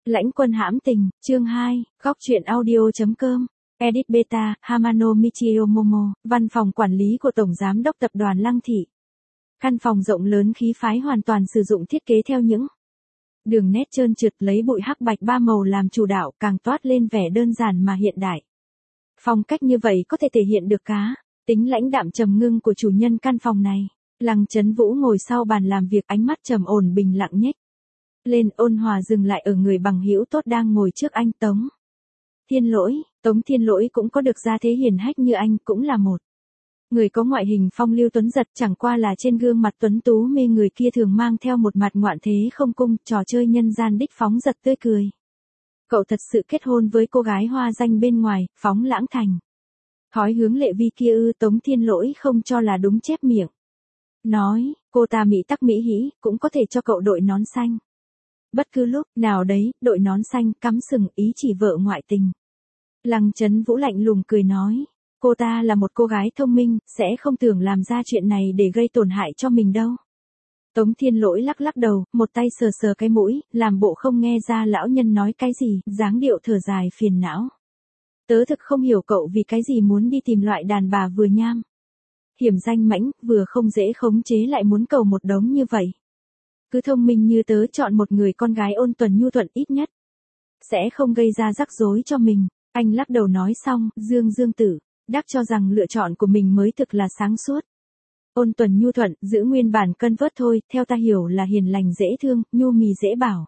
Lãnh quân hãm tình, chương 2, góc truyện audio.com, edit beta, Hamano Michio Momo, văn phòng quản lý của Tổng Giám đốc Tập đoàn Lăng Thị. Căn phòng rộng lớn khí phái hoàn toàn sử dụng thiết kế theo những đường nét trơn trượt lấy bụi hắc bạch ba màu làm chủ đạo, càng toát lên vẻ đơn giản mà hiện đại. Phong cách như vậy có thể thể hiện được tính lãnh đạm trầm ngưng của chủ nhân căn phòng này. Lăng Chấn Vũ ngồi sau bàn làm việc, ánh mắt trầm ổn bình lặng nhếch lên, ôn hòa dừng lại ở người bằng hữu tốt đang ngồi trước anh. Tống Thiên Lỗi cũng có được gia thế hiển hách như anh, cũng là một người có ngoại hình phong lưu tuấn giật, chẳng qua là trên gương mặt tuấn tú mê người kia thường mang theo một mặt ngoạn thế không cung, trò chơi nhân gian đích phóng giật tươi cười. Cậu thật sự kết hôn với cô gái hoa danh bên ngoài, phóng lãng thành thói hướng lệ vi kia ư? Tống Thiên Lỗi không cho là đúng, chép miệng nói, cô ta mỹ tắc mỹ hĩ, cũng có thể cho cậu đội nón xanh. Bất cứ lúc nào đấy, đội nón xanh, cắm sừng, ý chỉ vợ ngoại tình. Lăng Chấn Vũ lạnh lùng cười nói, cô ta là một cô gái thông minh, sẽ không tưởng làm ra chuyện này để gây tổn hại cho mình đâu. Tống Thiên Lỗi lắc lắc đầu, một tay sờ sờ cái mũi, làm bộ không nghe ra lão nhân nói cái gì, dáng điệu thở dài phiền não. Tớ thực không hiểu cậu vì cái gì muốn đi tìm loại đàn bà vừa nham hiểm danh mãnh, vừa không dễ khống chế lại muốn cầu một đống như vậy. Cứ thông minh như tớ chọn một người con gái ôn tuần nhu thuận, ít nhất sẽ không gây ra rắc rối cho mình. Anh lắc đầu nói xong, Dương Tử đắc cho rằng lựa chọn của mình mới thực là sáng suốt. Ôn tuần nhu thuận, giữ nguyên bản cân vớt thôi, theo ta hiểu là hiền lành dễ thương, nhu mì dễ bảo.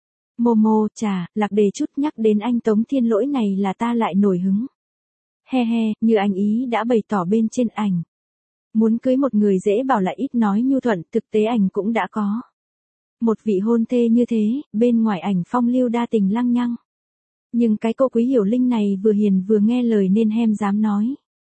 Momo, chà, lạc đề chút, nhắc đến anh Tống Thiên Lỗi này là ta lại nổi hứng. He he, như anh ý đã bày tỏ bên trên ảnh. Muốn cưới một người dễ bảo lại ít nói nhu thuận, thực tế ảnh cũng đã có một vị hôn thê như thế, bên ngoài ảnh phong lưu đa tình lăng nhăng. Nhưng cái cô Quý Hiểu Linh này vừa hiền vừa nghe lời nên hem dám nói.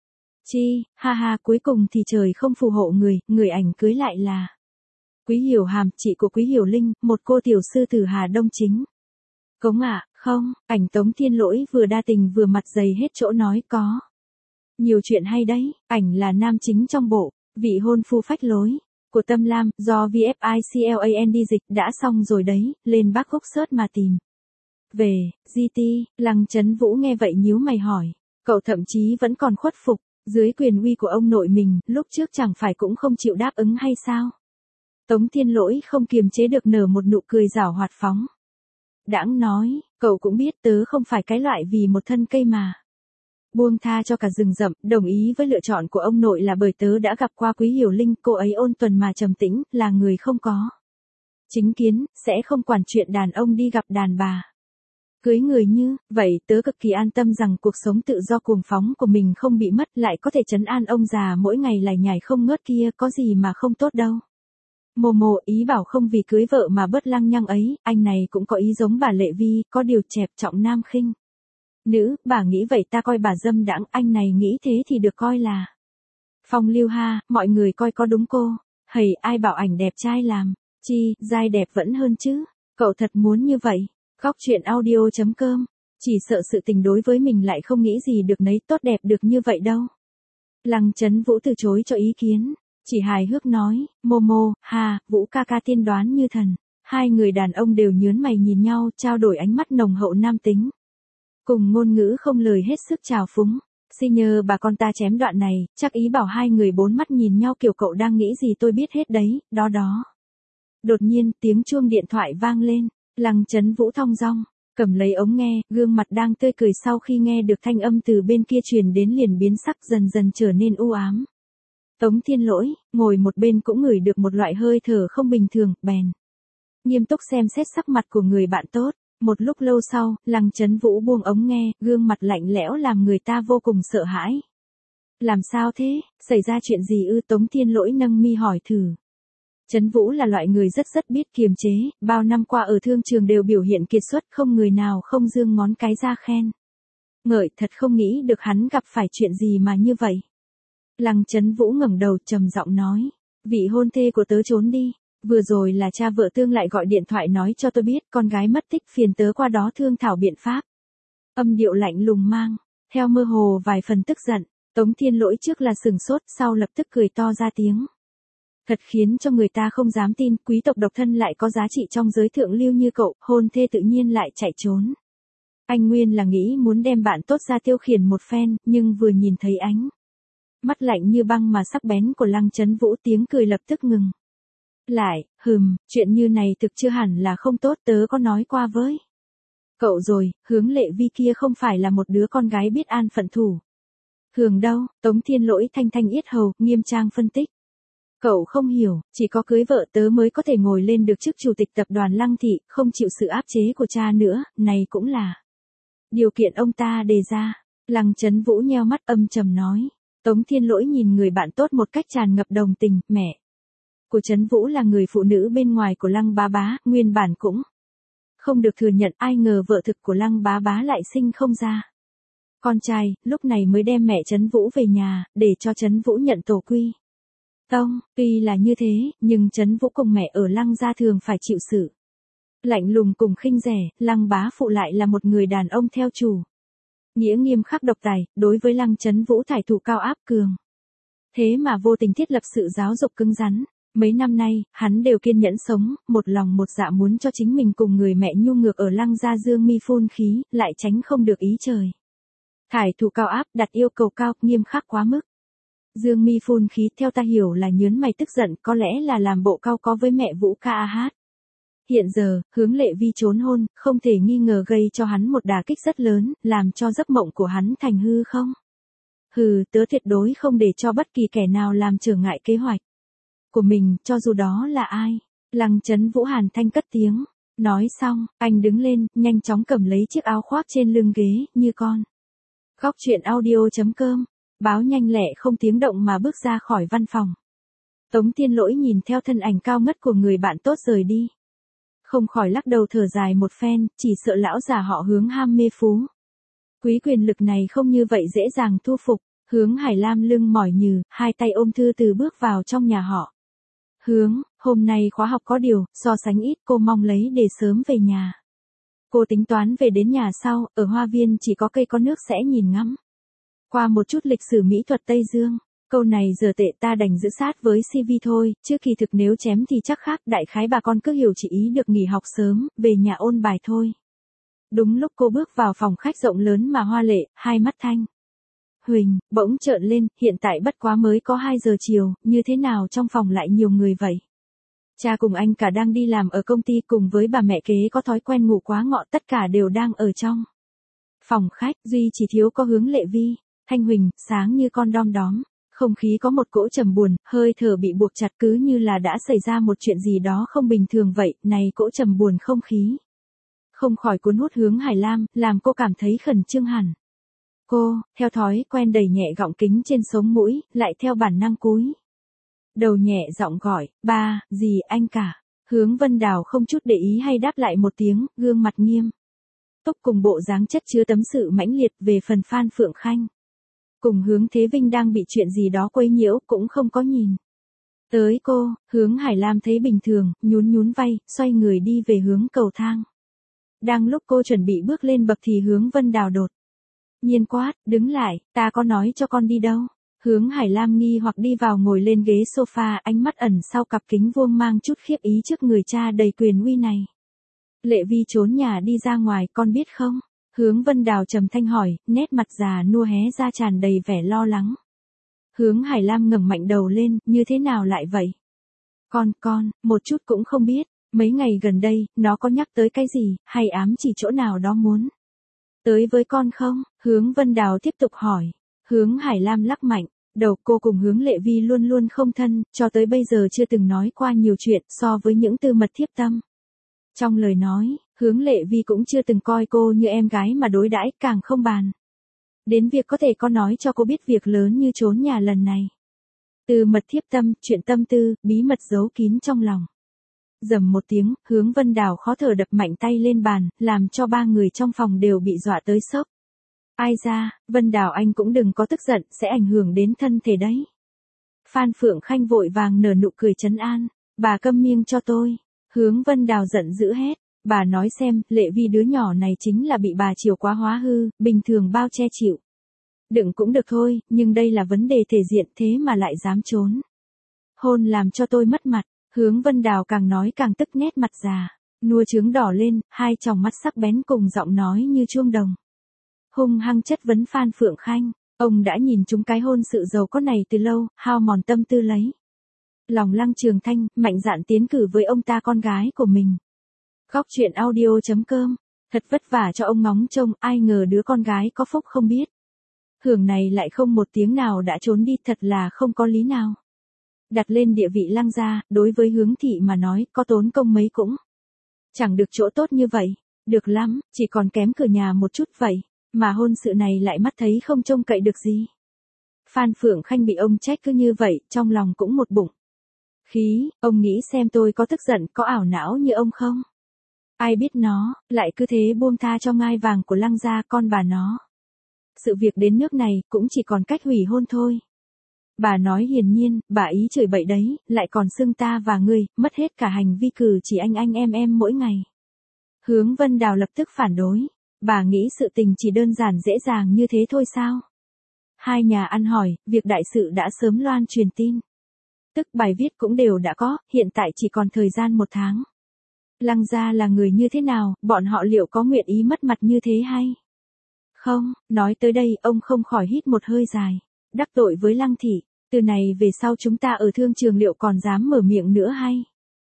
Chi, ha ha, cuối cùng thì trời không phù hộ người ảnh cưới lại là Quý Hiểu Hàm, chị của Quý Hiểu Linh, một cô tiểu sư tử Hà Đông chính. Cống ạ, không, ảnh Tống Thiên Lỗi vừa đa tình vừa mặt dày hết chỗ nói, có nhiều chuyện hay đấy. Ảnh là nam chính trong bộ Vị hôn phu phách lối của Tâm Lam, do VFICLAND dịch, đã xong rồi đấy, lên Bắc Khúc search mà tìm về. GT, Lăng Chấn Vũ nghe vậy nhíu mày hỏi, cậu thậm chí vẫn còn khuất phục dưới quyền uy của ông nội mình, lúc trước chẳng phải cũng không chịu đáp ứng hay sao? Tống Thiên Lỗi không kiềm chế được nở một nụ cười giảo hoạt phóng đãng nói, cậu cũng biết tớ không phải cái loại vì một thân cây mà buông tha cho cả rừng rậm. Đồng ý với lựa chọn của ông nội là bởi tớ đã gặp qua Quý Hiểu Linh, cô ấy ôn tuần mà trầm tĩnh, là người không có chính kiến, sẽ không quản chuyện đàn ông đi gặp đàn bà. Cưới người như vậy, tớ cực kỳ an tâm rằng cuộc sống tự do cuồng phóng của mình không bị mất, lại có thể trấn an ông già mỗi ngày lải nhải không ngớt kia, có gì mà không tốt đâu. Momo, ý bảo không vì cưới vợ mà bớt lăng nhăng ấy, anh này cũng có ý giống bà Lệ Vi, có điều chẹp trọng nam khinh nữ. Bà nghĩ vậy ta coi bà dâm đãng, anh này nghĩ thế thì được coi là phong lưu ha. Mọi người coi có đúng cô? Hầy, ai bảo ảnh đẹp trai làm chi, dai đẹp vẫn hơn chứ. Cậu thật muốn như vậy? Góc truyện audio.com, chỉ sợ sự tình đối với mình lại không nghĩ gì được nấy tốt đẹp được như vậy đâu. Lăng Chấn Vũ từ chối cho ý kiến, chỉ hài hước nói, Momo, ha, Vũ ca ca tiên đoán như thần. Hai người đàn ông đều nhớn mày nhìn nhau, trao đổi ánh mắt nồng hậu nam tính, cùng ngôn ngữ không lời hết sức trào phúng. Xin nhờ bà con ta chém đoạn này, chắc ý bảo hai người bốn mắt nhìn nhau kiểu cậu đang nghĩ gì tôi biết hết đấy, đó. Đột nhiên, tiếng chuông điện thoại vang lên. Lăng Chấn Vũ thong dong cầm lấy ống nghe, gương mặt đang tươi cười sau khi nghe được thanh âm từ bên kia truyền đến liền biến sắc, dần dần trở nên u ám. Tống Thiên Lỗi ngồi một bên cũng ngửi được một loại hơi thở không bình thường, bèn nghiêm túc xem xét sắc mặt của người bạn tốt. Một lúc lâu sau, Lăng Chấn Vũ buông ống nghe, gương mặt lạnh lẽo làm người ta vô cùng sợ hãi. Làm sao thế, xảy ra chuyện gì ư? Tống Thiên Lỗi nâng mi hỏi thử. Chấn Vũ là loại người rất biết kiềm chế, bao năm qua ở thương trường đều biểu hiện kiệt xuất, không người nào không giương ngón cái ra khen ngợi, thật không nghĩ được hắn gặp phải chuyện gì mà như vậy. Lăng Chấn Vũ ngẩng đầu trầm giọng nói, vị hôn thê của tớ trốn đi, vừa rồi là cha vợ Tương lại gọi điện thoại nói cho tôi biết con gái mất tích, phiền tớ qua đó thương thảo biện pháp. Âm điệu lạnh lùng mang theo mơ hồ vài phần tức giận. Tống Thiên Lỗi trước là sừng sốt, sau lập tức cười to ra tiếng. Thật khiến cho người ta không dám tin, quý tộc độc thân lại có giá trị trong giới thượng lưu như cậu, hôn thê tự nhiên lại chạy trốn. Anh nguyên là nghĩ muốn đem bạn tốt ra tiêu khiển một phen, nhưng vừa nhìn thấy ánh mắt lạnh như băng mà sắc bén của Lăng Chấn Vũ, tiếng cười lập tức ngừng lại. Chuyện như này thực chưa hẳn là không tốt, tớ có nói qua với cậu rồi, Hướng Lệ Vi kia không phải là một đứa con gái biết an phận thủ thường đâu. Tống Thiên Lỗi thanh thanh yết hầu, nghiêm trang phân tích. Cậu không hiểu, chỉ có cưới vợ tớ mới có thể ngồi lên được chức chủ tịch tập đoàn Lăng Thị, không chịu sự áp chế của cha nữa, này cũng là điều kiện ông ta đề ra. Lăng Chấn Vũ nheo mắt âm trầm nói. Tống Thiên Lỗi nhìn người bạn tốt một cách tràn ngập đồng tình, mẹ của Chấn Vũ là người phụ nữ bên ngoài của Lăng Bá Bá, nguyên bản cũng không được thừa nhận, ai ngờ vợ thực của Lăng Bá Bá lại sinh không ra con trai, lúc này mới đem mẹ Chấn Vũ về nhà, để cho Chấn Vũ nhận tổ quy tông. Tuy là như thế, nhưng Chấn Vũ cùng mẹ ở Lăng gia thường phải chịu sự lạnh lùng cùng khinh rẻ, Lăng bá phụ lại là một người đàn ông theo chủ nghĩa nghiêm khắc độc tài, đối với Lăng Chấn Vũ thải thủ cao áp cường. Thế mà vô tình thiết lập sự giáo dục cứng rắn. Mấy năm nay, hắn đều kiên nhẫn sống, một lòng một dạ muốn cho chính mình cùng người mẹ nhu nhược ở Lăng gia dương mi phun khí, lại tránh không được ý trời. Thải thủ cao áp, đặt yêu cầu cao, nghiêm khắc quá mức. Dương mi phun khí theo ta hiểu là nhớn mày tức giận, có lẽ là làm bộ cao có với mẹ Vũ ca a hát. Hiện giờ, Hướng Lệ Vi trốn hôn, không thể nghi ngờ gây cho hắn một đả kích rất lớn, làm cho giấc mộng của hắn thành hư không. Tớ tuyệt đối không để cho bất kỳ kẻ nào làm trở ngại kế hoạch của mình, cho dù đó là ai. Lăng Chấn Vũ hàn thanh cất tiếng. Nói xong, anh đứng lên, nhanh chóng cầm lấy chiếc áo khoác trên lưng ghế, như con góc chuyện audio.com. Báo nhanh lẹ không tiếng động mà bước ra khỏi văn phòng. Tống Thiên Lỗi nhìn theo thân ảnh cao ngất của người bạn tốt rời đi, không khỏi lắc đầu thở dài một phen, chỉ sợ lão già họ Hướng ham mê phú quý quyền lực này không như vậy dễ dàng thu phục. Hướng Hải Lam lưng mỏi nhừ, hai tay ôm thư từ bước vào trong nhà họ Hướng. Hôm nay khóa học có điều, so sánh ít, cô mong lấy để sớm về nhà. Cô tính toán về đến nhà sau, ở hoa viên chỉ có cây có nước sẽ nhìn ngắm qua một chút lịch sử mỹ thuật Tây Dương. Câu này giờ tệ ta đành giữ sát với CV thôi, chứ kỳ thực nếu chém thì chắc khác, đại khái bà con cứ hiểu chỉ ý được nghỉ học sớm, về nhà ôn bài thôi. Đúng lúc cô bước vào phòng khách rộng lớn mà hoa lệ, hai mắt Thanh Huỳnh bỗng trợn lên, hiện tại bất quá mới có 2 giờ chiều, như thế nào trong phòng lại nhiều người vậy? Cha cùng anh cả đang đi làm ở công ty, cùng với bà mẹ kế có thói quen ngủ quá ngọ, tất cả đều đang ở trong phòng khách, duy chỉ thiếu có Hướng Lệ Vi. Thanh Huỳnh, sáng như con đom đóm, không khí có một cỗ trầm buồn, hơi thở bị buộc chặt cứ như là đã xảy ra một chuyện gì đó không bình thường vậy, này cỗ trầm buồn không khí không khỏi cuốn hút Hướng Hải Lam, làm cô cảm thấy khẩn trương hẳn. Cô, theo thói quen đẩy nhẹ gọng kính trên sống mũi, lại theo bản năng cúi đầu nhẹ giọng gọi, ba, gì anh cả. Hướng Vân Đào không chút để ý hay đáp lại một tiếng, gương mặt nghiêm túc cùng bộ dáng chất chứa tấm sự mãnh liệt. Về phần Phan Phượng Khanh cùng Hướng Thế Vinh đang bị chuyện gì đó quấy nhiễu, cũng không có nhìn tới cô. Hướng Hải Lam thấy bình thường, nhún nhún vai, xoay người đi về hướng cầu thang. Đang lúc cô chuẩn bị bước lên bậc thì Hướng Vân Đào đột nhiên quát, đứng lại, ta có nói cho con đi đâu. Hướng Hải Lam nghi hoặc đi vào ngồi lên ghế sofa, ánh mắt ẩn sau cặp kính vuông mang chút khiếp ý trước người cha đầy quyền uy này. Lệ Vi trốn nhà đi ra ngoài, con biết không? Hướng Vân Đào trầm thanh hỏi, nét mặt già nua hé ra tràn đầy vẻ lo lắng. Hướng Hải Lam ngẩng mạnh đầu lên, như thế nào lại vậy? Con, một chút cũng không biết, mấy ngày gần đây, nó có nhắc tới cái gì, hay ám chỉ chỗ nào đó muốn tới với con không? Hướng Vân Đào tiếp tục hỏi. Hướng Hải Lam lắc mạnh đầu, cô cùng Hướng Lệ Vi luôn luôn không thân, cho tới bây giờ chưa từng nói qua nhiều chuyện, so với những tư mật thiếp tâm trong lời nói, Hướng Lệ Vi cũng chưa từng coi cô như em gái mà đối đãi, càng không bàn đến việc có thể có nói cho cô biết việc lớn như trốn nhà lần này. Từ mật thiếp tâm, chuyện tâm tư, bí mật giấu kín trong lòng. Rầm một tiếng, Hướng Vân Đào khó thở đập mạnh tay lên bàn, làm cho 3 người trong phòng đều bị dọa tới sốc. Ai ra, Vân Đào anh cũng đừng có tức giận, sẽ ảnh hưởng đến thân thể đấy. Phan Phượng Khanh vội vàng nở nụ cười trấn an, bà câm miệng cho tôi. Hướng Vân Đào giận dữ hét, bà nói xem, Lệ Vi đứa nhỏ này chính là bị bà chiều quá hóa hư, bình thường bao che chịu đựng cũng được thôi, nhưng đây là vấn đề thể diện, thế mà lại dám trốn Hôn làm cho tôi mất mặt, Hướng Vân Đào càng nói càng tức nét mặt già, nua trướng đỏ lên, hai tròng mắt sắc bén cùng giọng nói như chuông đồng. Hung hăng chất vấn Phan Phượng Khanh, ông đã nhìn chúng cái hôn sự giàu có này từ lâu, hao mòn tâm tư lấy lòng Lăng Trường Thanh, mạnh dạn tiến cử với ông ta con gái của mình. Góc truyện audio.com, thật vất vả cho ông ngóng trông, ai ngờ đứa con gái có phúc không biết. Hưởng này lại không một tiếng nào đã trốn đi, thật là không có lý nào. Đặt lên địa vị Lăng gia, đối với Hướng thị mà nói, có tốn công mấy cũng chẳng được chỗ tốt như vậy. Được lắm, chỉ còn kém cửa nhà một chút vậy, mà hôn sự này lại mắt thấy không trông cậy được gì. Phan Phượng Khanh bị ông trách cứ như vậy, trong lòng cũng một bụng khí, ông nghĩ xem tôi có tức giận, có ảo não như ông không? Ai biết nó, lại cứ thế buông tha cho ngai vàng của Lăng gia, con bà nó. Sự việc đến nước này, cũng chỉ còn cách hủy hôn thôi. Bà nói hiển nhiên, bà ý chửi bậy đấy, lại còn xưng ta và ngươi, mất hết cả hành vi cử chỉ anh em mỗi ngày. Hướng Vân Đào lập tức phản đối. Bà nghĩ sự tình chỉ đơn giản dễ dàng như thế thôi sao? Hai nhà ăn hỏi, việc đại sự đã sớm loan truyền tin. Tức bài viết cũng đều đã có, hiện tại chỉ còn thời gian 1 tháng. Lăng gia là người như thế nào, bọn họ liệu có nguyện ý mất mặt như thế hay? Không, nói tới đây, ông không khỏi hít một hơi dài. Đắc tội với Lăng thị, từ này về sau chúng ta ở thương trường liệu còn dám mở miệng nữa hay?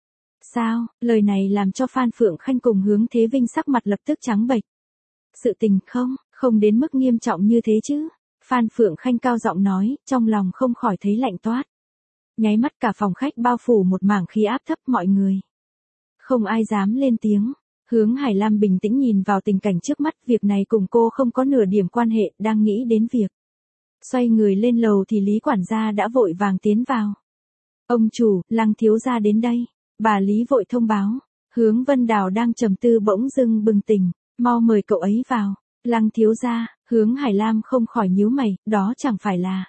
Sao, lời này làm cho Phan Phượng Khanh cùng Hướng Thế Vinh sắc mặt lập tức trắng bệch. Sự tình không đến mức nghiêm trọng như thế chứ. Phan Phượng Khanh cao giọng nói, trong lòng không khỏi thấy lạnh toát. Nháy mắt cả phòng khách bao phủ một mảng khí áp thấp mọi người. Không ai dám lên tiếng. Hướng Hải Lam bình tĩnh nhìn vào tình cảnh trước mắt, việc này cùng cô không có nửa điểm quan hệ, đang nghĩ đến việc xoay người lên lầu thì Lý quản gia đã vội vàng tiến vào. Ông chủ, Lăng thiếu gia đến đây. Bà Lý vội thông báo. Hướng Vân Đào đang trầm tư bỗng dưng bừng tỉnh, mau mời cậu ấy vào. Lăng thiếu gia, Hướng Hải Lam không khỏi nhíu mày, đó chẳng phải là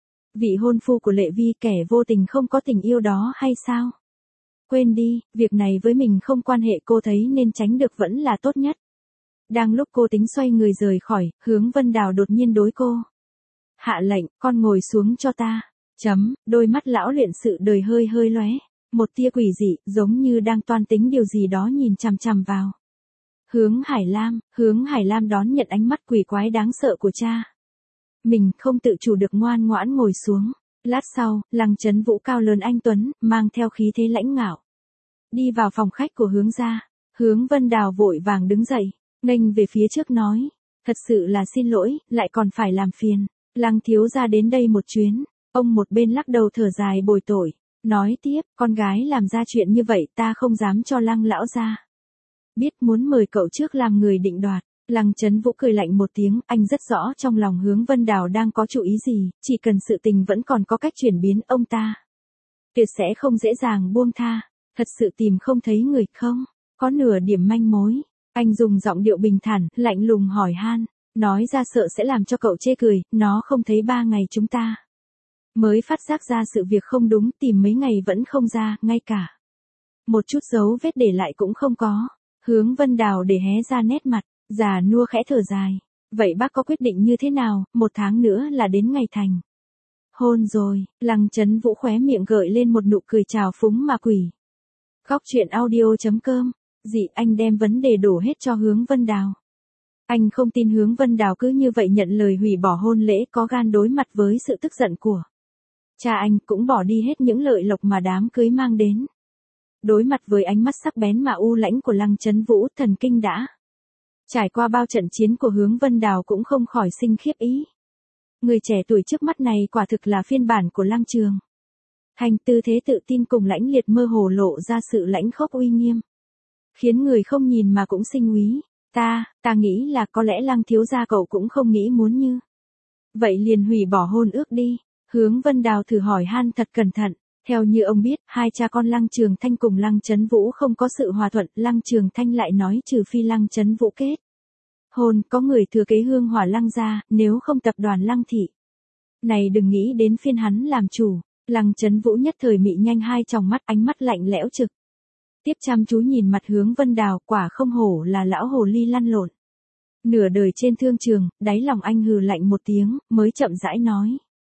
vị hôn phu của Lệ Vi, kẻ vô tình không có tình yêu đó hay sao? Quên đi, việc này với mình không quan hệ, cô thấy nên tránh được vẫn là tốt nhất. Đang lúc cô tính xoay người rời khỏi, Hướng Vân Đào đột nhiên đối cô hạ lệnh, con ngồi xuống cho ta. Đôi mắt lão luyện sự đời hơi lóe, một tia quỷ dị, giống như đang toan tính điều gì đó nhìn chằm chằm vào. Hướng Hải Lam đón nhận ánh mắt quỷ quái đáng sợ của cha. Mình không tự chủ được ngoan ngoãn ngồi xuống. Lát sau, Lăng Chấn Vũ cao lớn anh tuấn, mang theo khí thế lãnh ngạo, đi vào phòng khách của Hướng gia. Hướng Vân Đào vội vàng đứng dậy, nghênh về phía trước nói, thật sự là xin lỗi, lại còn phải làm phiền Lăng thiếu gia đến đây một chuyến. Ông một bên lắc đầu thở dài bồi tội, nói tiếp, con gái làm ra chuyện như vậy ta không dám cho Lăng lão gia biết, muốn mời cậu trước làm người định đoạt. Lăng Chấn Vũ cười lạnh một tiếng, anh rất rõ trong lòng Hướng Vân Đào đang có chủ ý gì, chỉ cần sự tình vẫn còn có cách chuyển biến, ông ta tuyệt sẽ không dễ dàng buông tha. Thật sự tìm không thấy người không? Có nửa điểm manh mối. Anh dùng giọng điệu bình thản, lạnh lùng hỏi han, nói ra sợ sẽ làm cho cậu chê cười, nó không thấy 3 ngày chúng ta mới phát giác ra sự việc không đúng, tìm mấy ngày vẫn không ra, ngay cả một chút dấu vết để lại cũng không có. Hướng Vân Đào để hé ra nét mặt, già nua khẽ thở dài. Vậy bác có quyết định như thế nào? 1 tháng nữa là đến ngày thành hôn rồi. Lăng Chấn Vũ khóe miệng gợi lên một nụ cười trào phúng mà quỷ. Góc truyện audio.com. Dị anh đem vấn đề đổ hết cho Hướng Vân Đào. Anh không tin Hướng Vân Đào cứ như vậy nhận lời hủy bỏ hôn lễ, có gan đối mặt với sự tức giận của cha anh, cũng bỏ đi hết những lợi lộc mà đám cưới mang đến. Đối mặt với ánh mắt sắc bén mà u lãnh của Lăng Chấn Vũ, thần kinh đã trải qua bao trận chiến của Hướng Vân Đào cũng không khỏi sinh khiếp ý. Người trẻ tuổi trước mắt này quả thực là phiên bản của Lăng Trường Thanh, tư thế tự tin cùng lãnh liệt mơ hồ lộ ra sự lãnh khốc uy nghiêm, khiến người không nhìn mà cũng sinh úy. Ta nghĩ là có lẽ Lăng thiếu gia cậu cũng không nghĩ muốn như vậy liền hủy bỏ hôn ước đi. Hướng Vân Đào thử hỏi han thật cẩn thận. Theo như ông biết, hai cha con Lăng Trường Thanh cùng Lăng Chấn Vũ không có sự hòa thuận, Lăng Trường Thanh lại nói trừ phi Lăng Chấn Vũ kết hôn, có người thừa kế hương hỏa Lăng gia, nếu không tập đoàn Lăng thị này đừng nghĩ đến phiên hắn làm chủ. Lăng Chấn Vũ nhất thời mị nhanh hai tròng mắt, ánh mắt lạnh lẽo trực tiếp chăm chú nhìn mặt Hướng Vân Đào, quả không hổ là lão hồ ly lăn lộn nửa đời trên thương trường. Đáy lòng anh hừ lạnh một tiếng, mới chậm rãi nói,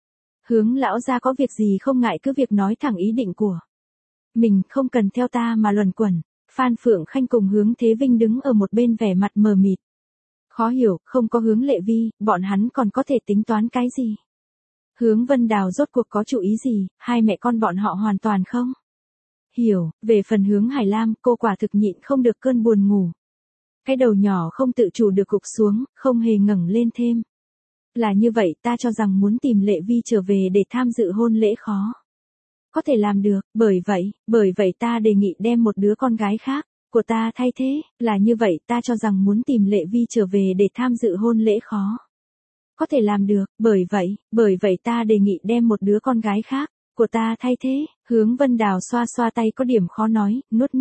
Hướng lão gia có việc gì không ngại cứ việc nói thẳng ý định của mình, không cần theo ta mà luẩn quẩn. Phan Phượng Khanh cùng Hướng Thế Vinh đứng ở một bên vẻ mặt mờ mịt. Khó hiểu, không có Hướng Lệ Vi, bọn hắn còn có thể tính toán cái gì? Hướng Vân Đào rốt cuộc có chủ ý gì, hai mẹ con bọn họ hoàn toàn không hiểu. Về phần Hướng Hải Lam, cô quả thực nhịn không được cơn buồn ngủ. Cái đầu nhỏ không tự chủ được gục xuống, không hề ngẩng lên thêm. Là như vậy, ta cho rằng muốn tìm Lệ Vi trở về để tham dự hôn lễ khó có thể làm được, bởi vậy ta đề nghị đem một đứa con gái khác của ta thay thế. Là như vậy, ta cho rằng muốn tìm Lệ Vi trở về để tham dự hôn lễ khó có thể làm được, bởi vậy ta đề nghị đem một đứa con gái khác của ta thay thế. Hướng Vân Đào xoa xoa tay có điểm khó nói, nuốt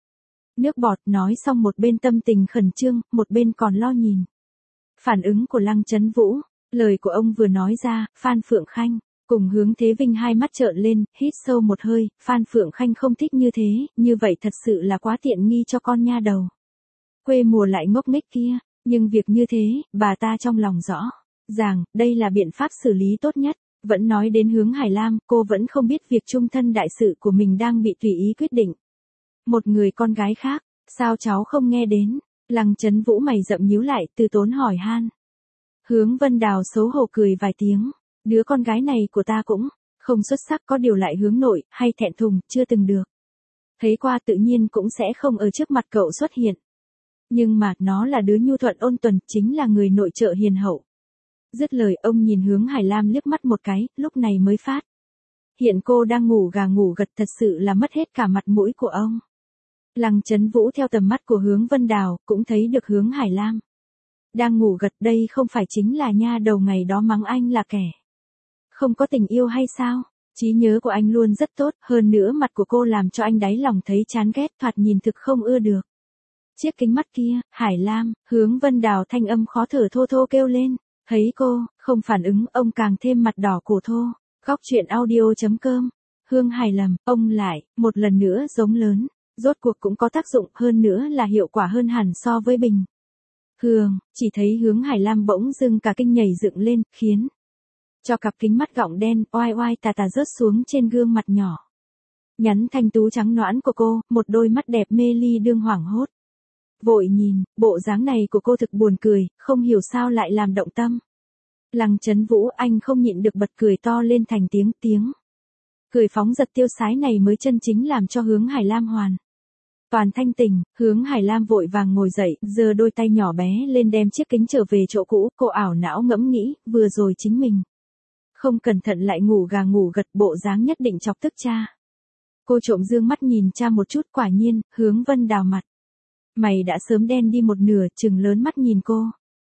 nước bọt, nói xong một bên tâm tình khẩn trương, một bên còn lo nhìn phản ứng của Lăng Chấn Vũ. Lời của ông vừa nói ra, Phan Phượng Khanh cùng Hướng Thế Vinh hai mắt trợn lên, hít sâu một hơi. Phan Phượng Khanh không thích như thế, như vậy thật sự là quá tiện nghi cho con nha đầu quê mùa lại ngốc nghếch kia. Nhưng việc như thế, bà ta trong lòng rõ ràng, đây là biện pháp xử lý tốt nhất. Vẫn nói đến Hướng Hải Lam, cô vẫn không biết việc chung thân đại sự của mình đang bị tùy ý quyết định. Một người con gái khác, sao cháu không nghe đến? Lăng Chấn Vũ mày rậm nhíu lại, từ tốn hỏi han. Hướng Vân Đào xấu hổ cười vài tiếng. Đứa con gái này của ta cũng không xuất sắc, có điều lại hướng nội, hay thẹn thùng, chưa từng được thấy qua, tự nhiên cũng sẽ không ở trước mặt cậu xuất hiện. Nhưng mà, nó là đứa nhu thuận ôn tuần, chính là người nội trợ hiền hậu. Dứt lời, ông nhìn Hướng Hải Lam liếc mắt một cái, lúc này mới phát hiện cô đang ngủ gà ngủ gật, thật sự là mất hết cả mặt mũi của ông. Lăng Chấn Vũ theo tầm mắt của Hướng Vân Đào, cũng thấy được Hướng Hải Lam đang ngủ gật, đây không phải chính là nha đầu ngày đó mắng anh là kẻ không có tình yêu hay sao? Trí nhớ của anh luôn rất tốt, hơn nữa mặt của cô làm cho anh đáy lòng thấy chán ghét, thoạt nhìn thực không ưa được. Chiếc kính mắt kia, Hải Lam, Hướng Vân Đào thanh âm khó thở thô thô kêu lên. Thấy cô không phản ứng, ông càng thêm mặt đỏ cổ thô. Góc truyện audio.com. Hương Hải lầm, ông lại một lần nữa giống lớn, rốt cuộc cũng có tác dụng, hơn nữa là hiệu quả hơn hẳn so với bình thường. Chỉ thấy Hướng Hải Lam bỗng dưng cả kinh nhảy dựng lên, khiến cho cặp kính mắt gọng đen oai oai tà tà rớt xuống trên gương mặt nhỏ nhắn thanh tú trắng nõn của cô, một đôi mắt đẹp mê ly đương hoảng hốt. Vội nhìn, bộ dáng này của cô thực buồn cười, không hiểu sao lại làm động tâm. Lăng Chấn Vũ, anh không nhịn được bật cười to lên thành tiếng cười phóng dật tiêu sái này mới chân chính làm cho Hướng Hải Lam hoàn toàn thanh tỉnh. Hướng Hải Lam vội vàng ngồi dậy, giơ đôi tay nhỏ bé lên đem chiếc kính trở về chỗ cũ. Cô ảo não ngẫm nghĩ, vừa rồi chính mình không cẩn thận lại ngủ gà ngủ gật, bộ dáng nhất định chọc tức cha. Cô trộm dương mắt nhìn cha một chút, quả nhiên, Hướng Vân Đào mặt mày đã sớm đen đi một nửa, trừng lớn mắt nhìn cô.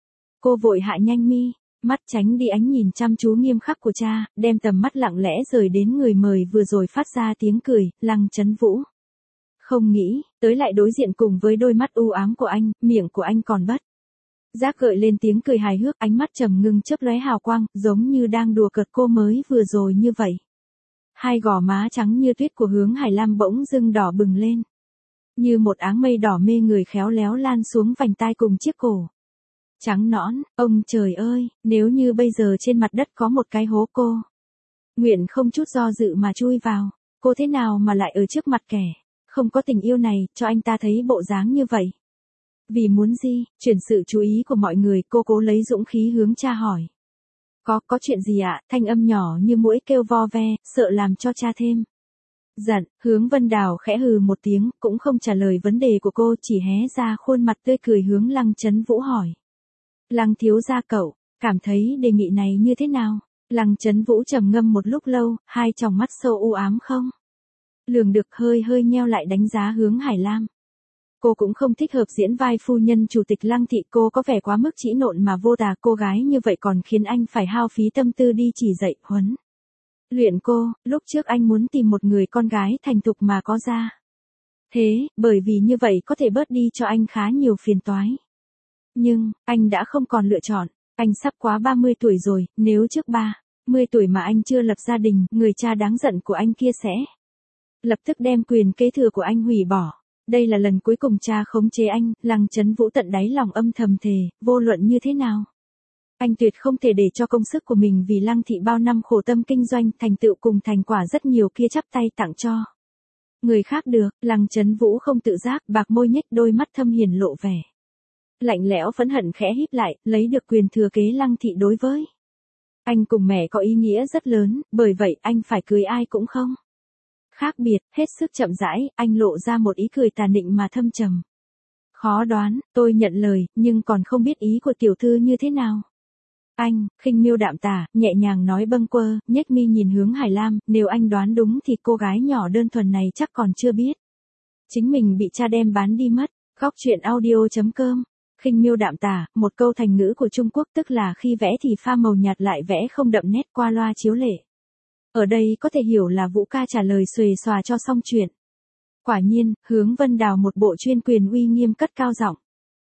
Cô vội hạ nhanh mi, mắt tránh đi ánh nhìn chăm chú nghiêm khắc của cha, đem tầm mắt lặng lẽ rời đến người mời vừa rồi phát ra tiếng cười, Lăng Chấn Vũ. Không nghĩ tới lại đối diện cùng với đôi mắt u ám của anh, miệng của anh còn bất giác gợi lên tiếng cười hài hước, ánh mắt trầm ngưng chớp lóe hào quang, giống như đang đùa cợt cô mới vừa rồi như vậy. Hai gò má trắng như tuyết của Hướng Hải Lam bỗng dưng đỏ bừng lên, như một áng mây đỏ mê người khéo léo lan xuống vành tai cùng chiếc cổ trắng nõn. Ông trời ơi, nếu như bây giờ trên mặt đất có một cái hố, cô nguyện không chút do dự mà chui vào. Cô thế nào mà lại ở trước mặt kẻ không có tình yêu này, cho anh ta thấy bộ dáng như vậy? Vì muốn gì? Chuyển sự chú ý của mọi người, cô cố lấy dũng khí hướng cha hỏi. Có chuyện gì ạ? Thanh âm nhỏ như muỗi kêu vo ve, sợ làm cho cha thêm giận. Hướng Vân Đào khẽ hừ một tiếng, cũng không trả lời vấn đề của cô, chỉ hé ra khuôn mặt tươi cười hướng Lăng Chấn Vũ hỏi. Lăng thiếu gia, cậu cảm thấy đề nghị này như thế nào? Lăng Chấn Vũ trầm ngâm một lúc lâu, hai tròng mắt sâu u ám không lường được hơi nheo lại đánh giá Hướng Hải Lam. Cô cũng không thích hợp diễn vai phu nhân chủ tịch Lăng thị, cô có vẻ quá mức trĩ nộn mà vô tà, cô gái như vậy còn khiến anh phải hao phí tâm tư đi chỉ dạy huấn luyện cô. Lúc trước anh muốn tìm một người con gái thành thục mà có ra thế, bởi vì như vậy có thể bớt đi cho anh khá nhiều phiền toái. Nhưng anh đã không còn lựa chọn. Anh sắp quá 30 tuổi rồi, nếu trước 30 tuổi mà anh chưa lập gia đình, người cha đáng giận của anh kia sẽ lập tức đem quyền kế thừa của anh hủy bỏ. Đây là lần cuối cùng cha khống chế anh. Lăng Chấn Vũ tận đáy lòng âm thầm thề, vô luận như thế nào Anh tuyệt không thể để cho công sức của mình vì Lăng Thị bao năm khổ tâm kinh doanh thành tựu cùng thành quả rất nhiều kia chắp tay tặng cho người khác được. Lăng Chấn Vũ không tự giác, bạc môi nhếch, đôi mắt thâm hiền lộ vẻ lạnh lẽo phẫn hận khẽ híp lại, lấy được quyền thừa kế Lăng Thị đối với anh cùng mẹ có ý nghĩa rất lớn, bởi vậy anh phải cưới ai cũng không khác biệt. Hết sức chậm rãi, anh lộ ra một ý cười tà nịnh mà thâm trầm. Khó đoán, tôi nhận lời, nhưng còn không biết ý của tiểu thư như thế nào. Anh, khinh miêu đạm tả, nhẹ nhàng nói bâng quơ, nhếch mi nhìn hướng Hải Lam, nếu anh đoán đúng thì cô gái nhỏ đơn thuần này chắc còn chưa biết chính mình bị cha đem bán đi mất. Góc truyện audio.com. Khinh miêu đạm tả, một câu thành ngữ của Trung Quốc, tức là khi vẽ thì pha màu nhạt lại vẽ không đậm nét, qua loa chiếu lệ. Ở đây có thể hiểu là Vũ ca trả lời xuề xòa cho xong chuyện. Quả nhiên, Hướng Vân Đào một bộ chuyên quyền uy nghiêm cất cao giọng.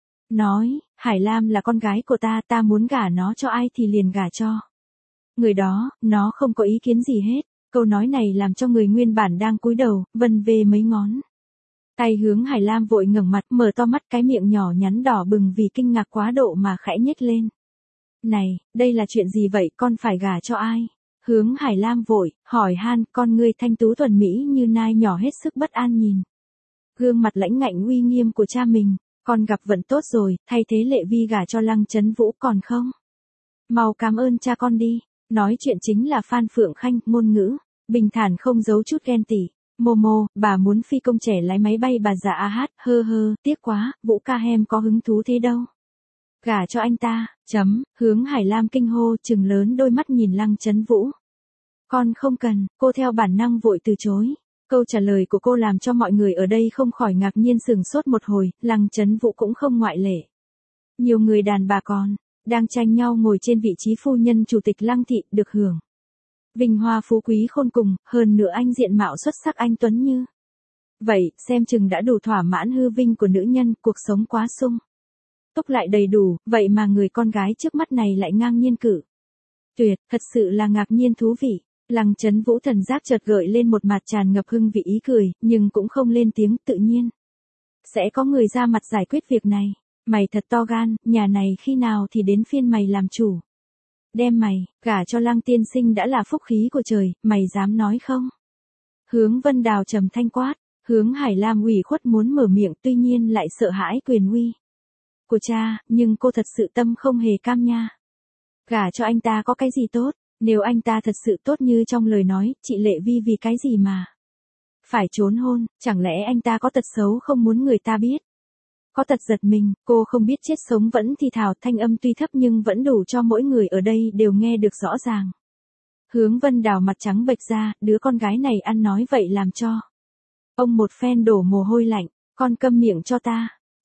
Nói, Hải Lam là con gái của ta, ta muốn gả nó cho ai thì liền gả cho người đó, nó không có ý kiến gì hết. Câu nói này làm cho người nguyên bản đang cúi đầu, vân vê mấy ngón tay hướng Hải Lam vội ngẩng mặt, mở to mắt, cái miệng nhỏ nhắn đỏ bừng vì kinh ngạc quá độ mà khẽ nhếch lên. Này, đây là chuyện gì vậy, con phải gả cho ai? Hướng Hải Lam vội hỏi han, con ngươi thanh tú thuần mỹ như nai nhỏ hết sức bất an nhìn gương mặt lãnh ngạnh uy nghiêm của cha mình. Con gặp vận tốt rồi, thay thế Lệ Vi gả cho Lăng Chấn Vũ còn không? Mau cảm ơn cha con đi. Nói chuyện chính là Phan Phượng Khanh, ngôn ngữ bình thản không giấu chút ghen tị. Momo, bà muốn phi công trẻ lái máy bay, bà già hát, hơ hơ, tiếc quá, Vũ ca hem có hứng thú thế đâu. Gả cho anh ta, Hướng Hải Lam kinh hô, trừng lớn đôi mắt nhìn Lăng Chấn Vũ. Con không cần, cô theo bản năng vội từ chối. Câu trả lời của cô làm cho mọi người ở đây không khỏi ngạc nhiên sừng sốt một hồi, Lăng Chấn Vũ cũng không ngoại lệ. Nhiều người đàn bà còn đang tranh nhau ngồi trên vị trí phu nhân chủ tịch Lăng Thị, được hưởng vinh hoa phú quý khôn cùng, hơn nữa anh diện mạo xuất sắc anh tuấn như vậy, xem chừng đã đủ thỏa mãn hư vinh của nữ nhân, cuộc sống quá sung túc lại đầy đủ, vậy mà người con gái trước mắt này lại ngang nhiên cử tuyệt, thật sự là ngạc nhiên thú vị. Lăng Chấn Vũ thần giác chợt gợi lên một mặt tràn ngập hưng vị ý cười, nhưng cũng không lên tiếng, tự nhiên sẽ có người ra mặt giải quyết việc này. Mày thật to gan, nhà này khi nào thì đến phiên mày làm chủ. Đem mày gả cho Lăng tiên sinh đã là phúc khí của trời, mày dám nói không? Hướng Vân Đào trầm thanh quát. Hướng Hải Lam ủy khuất muốn mở miệng, tuy nhiên lại sợ hãi quyền uy của cha, nhưng cô thật sự tâm không hề cam nha. Gả cho anh ta có cái gì tốt? Nếu anh ta thật sự tốt như trong lời nói, chị Lệ Vi vì cái gì mà phải trốn hôn, chẳng lẽ anh ta có tật xấu không muốn người ta biết? Có tật giật mình, cô không biết chết sống vẫn thì thào, thanh âm tuy thấp nhưng vẫn đủ cho mỗi người ở đây đều nghe được rõ ràng. Hướng Vân Đào mặt trắng bệch ra, đứa con gái này ăn nói vậy làm cho ông một phen đổ mồ hôi lạnh, con câm miệng cho ta.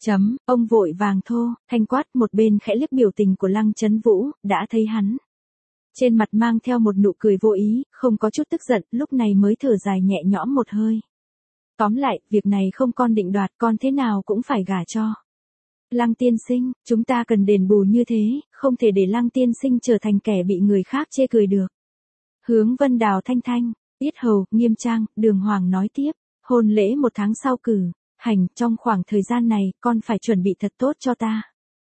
Ông vội vàng thô, thanh quát, một bên khẽ liếc biểu tình của Lăng Chấn Vũ, đã thấy hắn trên mặt mang theo một nụ cười vô ý, không có chút tức giận, lúc này mới thở dài nhẹ nhõm một hơi. Tóm lại, việc này không con định đoạt, con thế nào cũng phải gả cho Lăng tiên sinh, chúng ta cần đền bù như thế, không thể để Lăng tiên sinh trở thành kẻ bị người khác chê cười được. Hướng Vân Đào thanh thanh, yết hầu, nghiêm trang, đường hoàng nói tiếp, hôn lễ 1 tháng sau cử hành, trong khoảng thời gian này, con phải chuẩn bị thật tốt cho ta.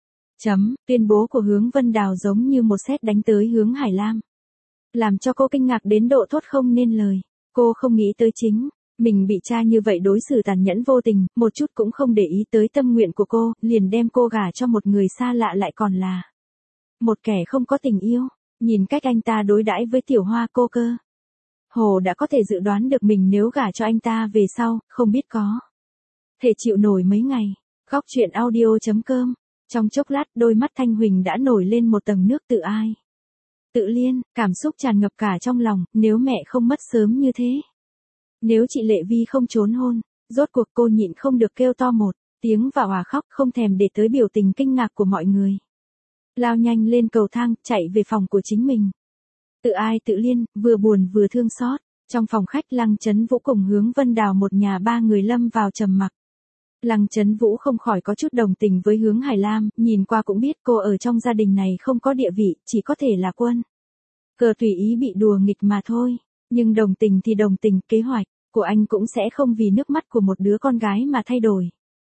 Tuyên bố của Hướng Vân Đào giống như một sét đánh tới Hướng Hải Lam, làm cho cô kinh ngạc đến độ thốt không nên lời. Cô không nghĩ tới chính mình bị cha như vậy đối xử tàn nhẫn vô tình, một chút cũng không để ý tới tâm nguyện của cô, liền đem cô gả cho một người xa lạ, lại còn là một kẻ không có tình yêu. Nhìn cách anh ta đối đãi với Tiểu Hoa, cô cơ hồ đã có thể dự đoán được mình nếu gả cho anh ta về sau, không biết có thể chịu nổi mấy ngày. Góc truyện audio.com. Trong chốc lát, đôi mắt Thanh Huỳnh đã nổi lên một tầng nước tự ai tự liên, cảm xúc tràn ngập cả trong lòng, nếu mẹ không mất sớm như thế, nếu chị Lệ Vi không trốn hôn. Rốt cuộc cô nhịn không được kêu to một tiếng và òa khóc, không thèm để tới biểu tình kinh ngạc của mọi người. Lao nhanh lên cầu thang, chạy về phòng của chính mình. Tự ai tự liên, vừa buồn vừa thương xót. Trong phòng khách, Lăng Chấn Vũ cùng Hướng Vân Đào một nhà 3 người lâm vào trầm mặc. Lăng Chấn Vũ không khỏi có chút đồng tình với Hướng Hải Lam, nhìn qua cũng biết cô ở trong gia đình này không có địa vị, chỉ có thể là quân cờ tùy ý bị đùa nghịch mà thôi. Nhưng đồng tình thì đồng tình, kế hoạch của anh cũng sẽ không vì nước mắt của một đứa con gái mà thay đổi.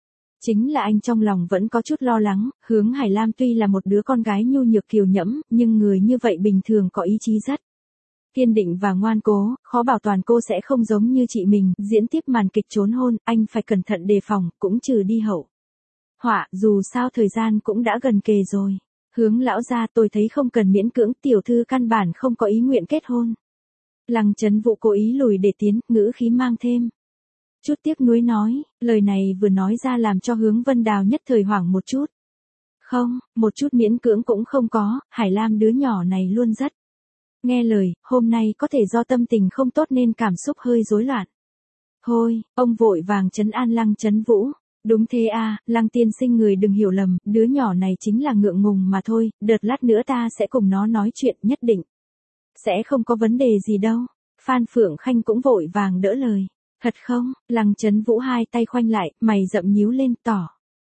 Chính là anh trong lòng vẫn có chút lo lắng, Hướng Hải Lam tuy là một đứa con gái nhu nhược kiều nhẫm, nhưng người như vậy bình thường có ý chí rất kiên định và ngoan cố, khó bảo toàn cô sẽ không giống như chị mình, diễn tiếp màn kịch trốn hôn, anh phải cẩn thận đề phòng, cũng trừ đi hậu họa, dù sao thời gian cũng đã gần kề rồi. Hướng lão gia, tôi thấy không cần miễn cưỡng, tiểu thư căn bản không có ý nguyện kết hôn. Lăng Chấn Vũ cố ý lùi để tiến, ngữ khí mang thêm chút tiếc nuối nói, lời này vừa nói ra làm cho Hướng Vân Đào nhất thời hoảng một chút. Không, một chút miễn cưỡng cũng không có, Hải Lam đứa nhỏ này luôn rất nghe lời, hôm nay có thể do tâm tình không tốt nên cảm xúc hơi rối loạn. Thôi, ông vội vàng trấn an Lăng Chấn Vũ. Đúng thế à, Lăng tiên sinh người đừng hiểu lầm, đứa nhỏ này chính là ngượng ngùng mà thôi, đợt lát nữa ta sẽ cùng nó nói chuyện, nhất định sẽ không có vấn đề gì đâu. Phan Phượng Khanh cũng vội vàng đỡ lời. Thật không? Lăng Chấn Vũ hai tay khoanh lại, mày rậm nhíu lên tỏ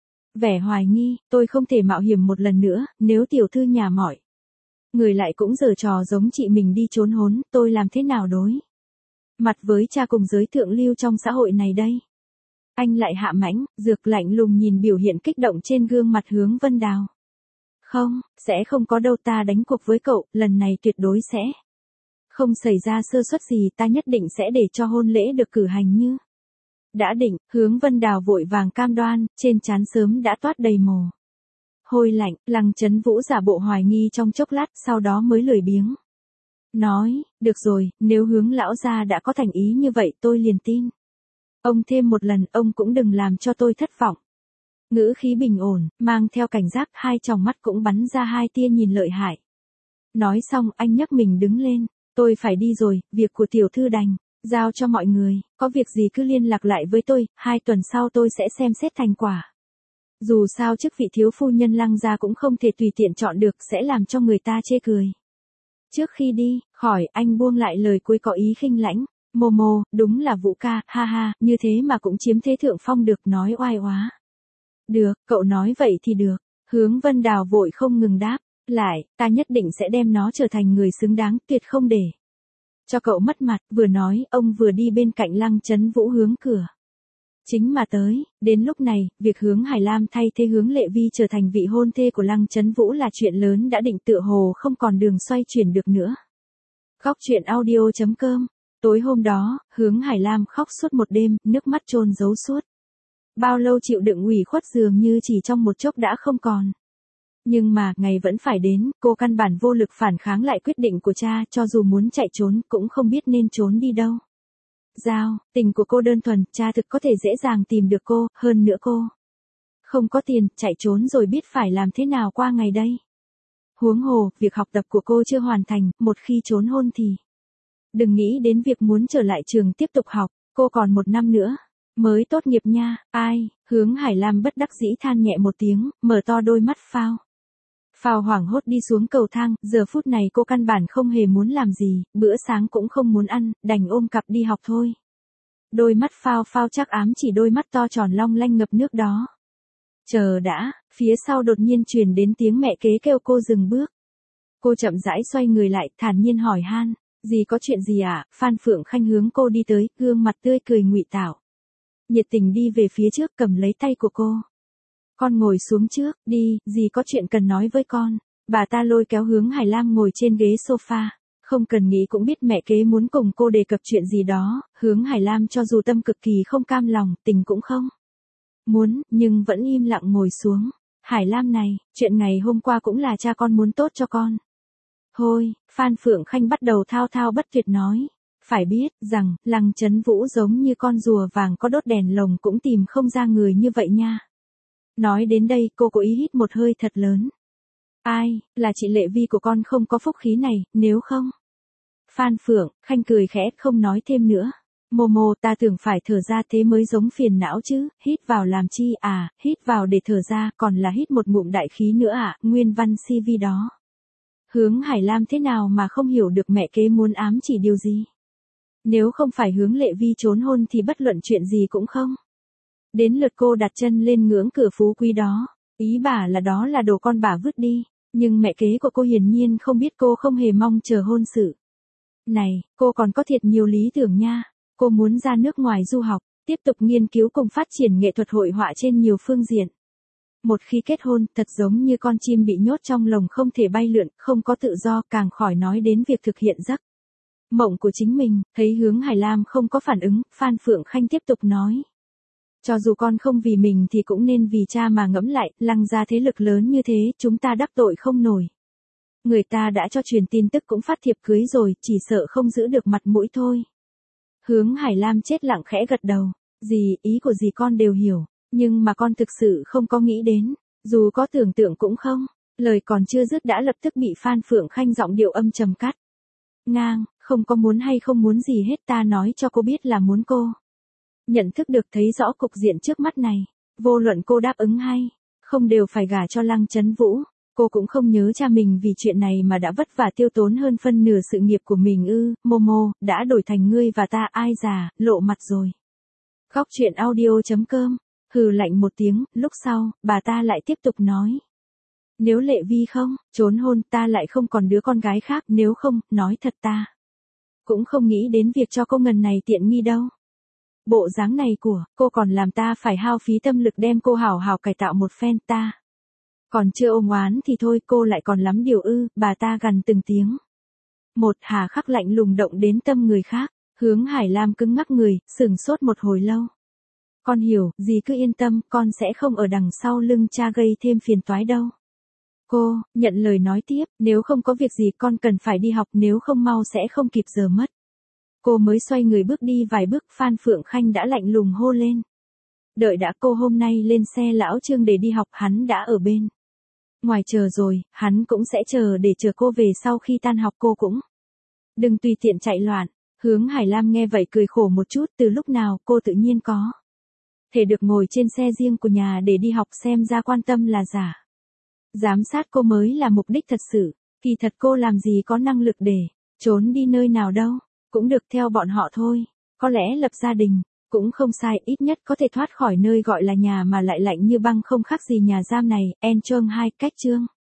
vẻ hoài nghi, tôi không thể mạo hiểm một lần nữa, nếu tiểu thư nhà mọi người lại cũng giở trò giống chị mình đi trốn hốn, tôi làm thế nào đối mặt với cha cùng giới thượng lưu trong xã hội này đây? Anh lại hạ mãnh, Dược lạnh lùng nhìn biểu hiện kích động trên gương mặt Hướng Vân Đào. Không, sẽ không có đâu, ta đánh cuộc với cậu, lần này tuyệt đối sẽ không xảy ra sơ suất gì, ta nhất định sẽ để cho hôn lễ được cử hành như đã định. Hướng Vân Đào vội vàng cam đoan, trên trán sớm đã toát đầy mồ hôi lạnh. Lăng Chấn Vũ giả bộ hoài nghi trong chốc lát, sau đó mới lười biếng nói, được rồi, nếu Hướng lão gia đã có thành ý như vậy tôi liền tin. Ông thêm một lần, ông cũng đừng làm cho tôi thất vọng. Ngữ khí bình ổn, mang theo cảnh giác, hai tròng mắt cũng bắn ra hai tia nhìn lợi hại. Nói xong, anh nhấc mình đứng lên, tôi phải đi rồi, việc của tiểu thư đành giao cho mọi người, có việc gì cứ liên lạc lại với tôi, 2 tuần sau tôi sẽ xem xét thành quả. Dù sao chức vị thiếu phu nhân Lăng gia cũng không thể tùy tiện chọn được, sẽ làm cho người ta chê cười. Trước khi đi khỏi, anh buông lại lời cuối có ý khinh lãnh. Momo, đúng là Vũ ca, ha ha, như thế mà cũng chiếm thế thượng phong được, nói oai oá. Được, cậu nói vậy thì được. Hướng Vân Đào vội không ngừng đáp, lại, ta nhất định sẽ đem nó trở thành người xứng đáng, tuyệt không để cho cậu mất mặt. Vừa nói, ông vừa đi bên cạnh Lăng Chấn Vũ hướng cửa chính mà tới. Đến lúc này, việc Hướng Hải Lam thay thế Hướng Lệ Vi trở thành vị hôn thê của Lăng Chấn Vũ là chuyện lớn đã định, tựa hồ không còn đường xoay chuyển được nữa. Góc truyện audio.com. Tối hôm đó, Hướng Hải Lam khóc suốt một đêm, nước mắt chôn giấu suốt bao lâu chịu đựng ủy khuất dường như chỉ trong một chốc đã không còn. Nhưng mà, ngày vẫn phải đến, cô căn bản vô lực phản kháng lại quyết định của cha, cho dù muốn chạy trốn, cũng không biết nên trốn đi đâu. Giao, tình của cô đơn thuần, cha thực có thể dễ dàng tìm được cô, hơn nữa cô không có tiền, chạy trốn rồi biết phải làm thế nào qua ngày đây. Huống hồ, việc học tập của cô chưa hoàn thành, một khi trốn hôn thì đừng nghĩ đến việc muốn trở lại trường tiếp tục học, cô còn 1 năm nữa mới tốt nghiệp nha. Ai? Hướng Hải Lam bất đắc dĩ than nhẹ một tiếng, mở to đôi mắt phao phao hoảng hốt đi xuống cầu thang. Giờ phút này cô căn bản không hề muốn làm gì, bữa sáng cũng không muốn ăn, đành ôm cặp đi học thôi. Đôi mắt phao phao chắc ám chỉ đôi mắt to tròn long lanh ngập nước đó. Chờ đã, phía sau đột nhiên truyền đến tiếng mẹ kế kêu cô dừng bước. Cô chậm rãi xoay người lại, thản nhiên hỏi han, gì có chuyện gì ạ? Phan Phượng Khanh hướng cô đi tới, gương mặt tươi cười ngụy tạo nhiệt tình đi về phía trước, cầm lấy tay của cô. Con ngồi xuống trước, đi, dì có chuyện cần nói với con. Bà ta lôi kéo Hướng Hải Lam ngồi trên ghế sofa. Không cần nghĩ cũng biết mẹ kế muốn cùng cô đề cập chuyện gì đó. Hướng Hải Lam cho dù tâm cực kỳ không cam lòng, tình cũng không muốn, nhưng vẫn im lặng ngồi xuống. Hải Lam này, chuyện ngày hôm qua cũng là cha con muốn tốt cho con. Thôi, Phan Phượng Khanh bắt đầu thao thao bất tuyệt nói. Phải biết rằng, Lăng Chấn Vũ giống như con rùa vàng có đốt đèn lồng cũng tìm không ra người như vậy nha. Nói đến đây, cô cố ý hít một hơi thật lớn. Ai, là chị Lệ Vi của con không có phúc khí này, nếu không. Phan Phượng Khanh cười khẽ, không nói thêm nữa. Momo, ta tưởng phải thở ra thế mới giống phiền não chứ, hít vào làm chi à, hít vào để thở ra, còn là hít một ngụm đại khí nữa à, nguyên văn CV đó. Hướng Hải Lam thế nào mà không hiểu được mẹ kế muốn ám chỉ điều gì. Nếu không phải Hướng Lệ Vi trốn hôn thì bất luận chuyện gì cũng không. Đến lượt cô đặt chân lên ngưỡng cửa phú quý đó. Ý bà là đó là đồ con bà vứt đi. Nhưng mẹ kế của cô hiển nhiên không biết cô không hề mong chờ hôn sự này, cô còn có thiệt nhiều lý tưởng nha. Cô muốn ra nước ngoài du học, tiếp tục nghiên cứu cùng phát triển nghệ thuật hội họa trên nhiều phương diện. Một khi kết hôn, thật giống như con chim bị nhốt trong lồng không thể bay lượn, không có tự do, càng khỏi nói đến việc thực hiện giấc mộng của chính mình. Thấy Hướng Hải Lam không có phản ứng, Phan Phượng Khanh tiếp tục nói. Cho dù con không vì mình thì cũng nên vì cha mà ngẫm lại, Lăng gia thế lực lớn như thế, chúng ta đắc tội không nổi. Người ta đã cho truyền tin tức cũng phát thiệp cưới rồi, chỉ sợ không giữ được mặt mũi thôi. Hướng Hải Lam chết lặng khẽ gật đầu. Dì, ý của dì con đều hiểu, nhưng mà con thực sự không có nghĩ đến, dù có tưởng tượng cũng không. Lời còn chưa dứt đã lập tức bị Phan Phượng Khanh giọng điệu âm trầm cắt ngang, không có muốn hay không muốn gì hết, ta nói cho cô biết là muốn cô. Nhận thức được thấy rõ cục diện trước mắt này, vô luận cô đáp ứng hay không đều phải gả cho Lăng Chấn Vũ. Cô cũng không nhớ cha mình vì chuyện này mà đã vất vả tiêu tốn hơn phân nửa sự nghiệp của mình ư. Momo, đã đổi thành ngươi và ta, ai già, lộ mặt rồi. Góc truyện audio.com. Hừ lạnh một tiếng, lúc sau, bà ta lại tiếp tục nói. Nếu Lệ Vi không trốn hôn, ta lại không còn đứa con gái khác, nếu không, nói thật ta cũng không nghĩ đến việc cho cô ngần này tiện nghi đâu. Bộ dáng này của cô còn làm ta phải hao phí tâm lực đem cô hảo hảo cải tạo một phen, ta còn chưa ôm oán thì thôi, cô lại còn lắm điều ư. Bà ta gằn từng tiếng. Một hà khắc lạnh lùng động đến tâm người khác. Hướng Hải Lam cứng ngắc người, sửng sốt một hồi lâu. Con hiểu, dì cứ yên tâm, con sẽ không ở đằng sau lưng cha gây thêm phiền toái đâu. Cô nhận lời nói tiếp, nếu không có việc gì con cần phải đi học, nếu không mau sẽ không kịp giờ mất. Cô mới xoay người bước đi vài bước, Phan Phượng Khanh đã lạnh lùng hô lên. Đợi đã, cô hôm nay lên xe lão Trương để đi học, hắn đã ở bên ngoài chờ rồi, hắn cũng sẽ chờ để chờ cô về sau khi tan học, cô cũng đừng tùy tiện chạy loạn. Hướng Hải Lam nghe vậy cười khổ một chút, từ lúc nào cô tự nhiên có thể được ngồi trên xe riêng của nhà để đi học, xem ra quan tâm là giả. Giám sát cô mới là mục đích thật sự, kỳ thật cô làm gì có năng lực để trốn đi nơi nào đâu, cũng được theo bọn họ thôi. Có lẽ lập gia đình cũng không sai, ít nhất có thể thoát khỏi nơi gọi là nhà mà lại lạnh như băng không khác gì nhà giam này. En chương 2 cách chương